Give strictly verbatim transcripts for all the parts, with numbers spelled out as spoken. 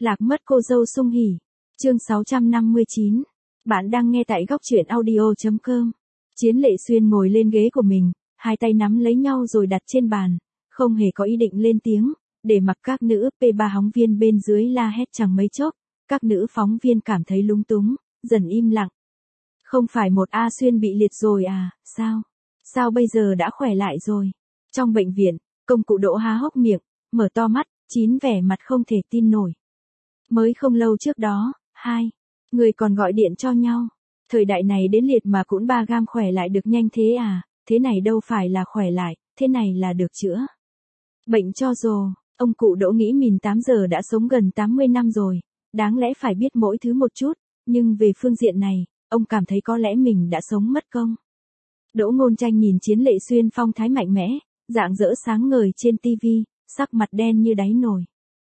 Lạc mất cô dâu sung hỉ. Chương sáu trăm năm mươi chín. Bạn đang nghe tại góc truyện audio chấm com. Chiến Lệ Xuyên ngồi lên ghế của mình, hai tay nắm lấy nhau rồi đặt trên bàn, không hề có ý định lên tiếng, để mặc các nữ pê ba phóng viên bên dưới la hét chẳng mấy chốc. Các nữ phóng viên cảm thấy lúng túng, dần im lặng. Không phải một A Xuyên bị liệt rồi à, sao? Sao bây giờ đã khỏe lại rồi? Trong bệnh viện, công cụ Đỗ há hốc miệng, mở to mắt, chín vẻ mặt không thể tin nổi. Mới không lâu trước đó, hai người còn gọi điện cho nhau. Thời đại này đến liệt mà cũng ba gam khỏe lại được nhanh thế à, thế này đâu phải là khỏe lại, thế này là được chữa. Bệnh cho rồ, ông cụ Đỗ nghĩ mình tám giờ đã sống gần tám mươi năm rồi, đáng lẽ phải biết mỗi thứ một chút, nhưng về phương diện này, ông cảm thấy có lẽ mình đã sống mất công. Đỗ Ngôn Tranh nhìn Chiến Lệ Xuyên phong thái mạnh mẽ, rạng rỡ sáng ngời trên tivi, sắc mặt đen như đáy nồi.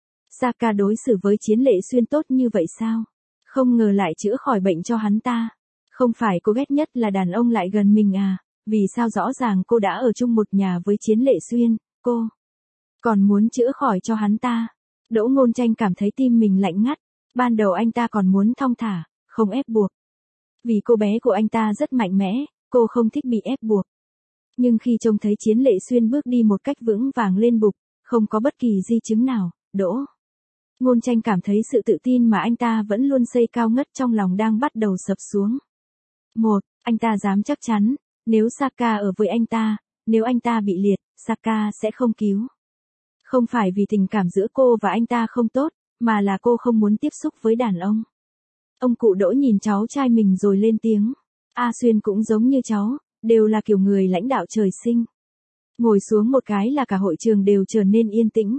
Saka đối xử với Chiến Lệ Xuyên tốt như vậy sao? Không ngờ lại chữa khỏi bệnh cho hắn ta. Không phải cô ghét nhất là đàn ông lại gần mình à? Vì sao rõ ràng cô đã ở chung một nhà với Chiến Lệ Xuyên, cô còn muốn chữa khỏi cho hắn ta? Đỗ Ngôn Tranh cảm thấy tim mình lạnh ngắt. Ban đầu anh ta còn muốn thong thả, không ép buộc. Vì cô bé của anh ta rất mạnh mẽ, cô không thích bị ép buộc. Nhưng khi trông thấy Chiến Lệ Xuyên bước đi một cách vững vàng lên bục, không có bất kỳ di chứng nào, Đỗ Ngôn Tranh cảm thấy sự tự tin mà anh ta vẫn luôn xây cao ngất trong lòng đang bắt đầu sập xuống. Một, anh ta dám chắc chắn, nếu Saka ở với anh ta, nếu anh ta bị liệt, Saka sẽ không cứu. Không phải vì tình cảm giữa cô và anh ta không tốt, mà là cô không muốn tiếp xúc với đàn ông. Ông cụ Đỗ nhìn cháu trai mình rồi lên tiếng. A Xuyên cũng giống như cháu, đều là kiểu người lãnh đạo trời sinh. Ngồi xuống một cái là cả hội trường đều trở nên yên tĩnh.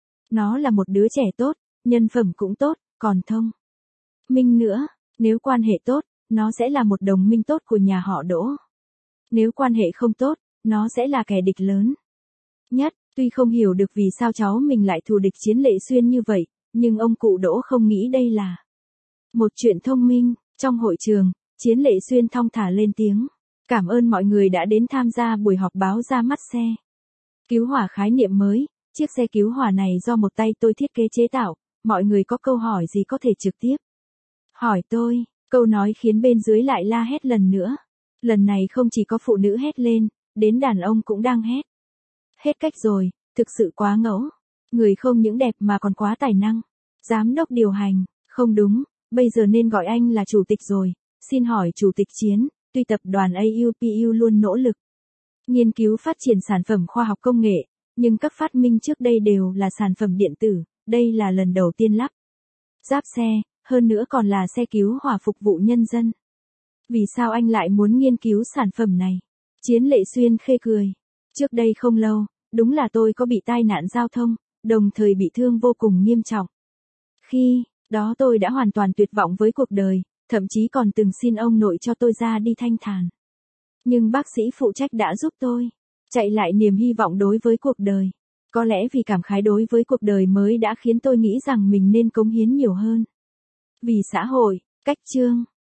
Nó là một đứa trẻ tốt, nhân phẩm cũng tốt, còn thông minh nữa. Nếu quan hệ tốt, nó sẽ là một đồng minh tốt của nhà họ Đỗ. Nếu quan hệ không tốt, nó sẽ là kẻ địch lớn nhất. Tuy không hiểu được vì sao cháu mình lại thù địch Chiến Lệ Xuyên như vậy, nhưng ông cụ Đỗ không nghĩ đây là một chuyện thông minh. Trong hội trường, Chiến Lệ Xuyên thong thả lên tiếng. Cảm ơn mọi người đã đến tham gia buổi họp báo ra mắt xe cứu hỏa khái niệm mới. Chiếc xe cứu hỏa này do một tay tôi thiết kế chế tạo. Mọi người có câu hỏi gì có thể trực tiếp hỏi tôi. Câu nói khiến bên dưới lại la hét lần nữa. Lần này không chỉ có phụ nữ hét lên, đến đàn ông cũng đang hét. Hết cách rồi, thực sự quá ngẫu. Người không những đẹp mà còn quá tài năng. Giám đốc điều hành, không đúng, bây giờ nên gọi anh là chủ tịch rồi. Xin hỏi chủ tịch Chiến, tuy tập đoàn a u pê u luôn nỗ lực nghiên cứu phát triển sản phẩm khoa học công nghệ, nhưng các phát minh trước đây đều là sản phẩm điện tử, đây là lần đầu tiên lắp ráp xe, hơn nữa còn là xe cứu hỏa phục vụ nhân dân. Vì sao anh lại muốn nghiên cứu sản phẩm này? Chiến Lệ Xuyên khê cười. Trước đây không lâu, đúng là tôi có bị tai nạn giao thông, đồng thời bị thương vô cùng nghiêm trọng. Khi đó tôi đã hoàn toàn tuyệt vọng với cuộc đời, thậm chí còn từng xin ông nội cho tôi ra đi thanh thản. Nhưng bác sĩ phụ trách đã giúp tôi chạy lại niềm hy vọng đối với cuộc đời. Có lẽ vì cảm khái đối với cuộc đời mới đã khiến tôi nghĩ rằng mình nên cống hiến nhiều hơn vì xã hội. Cách chương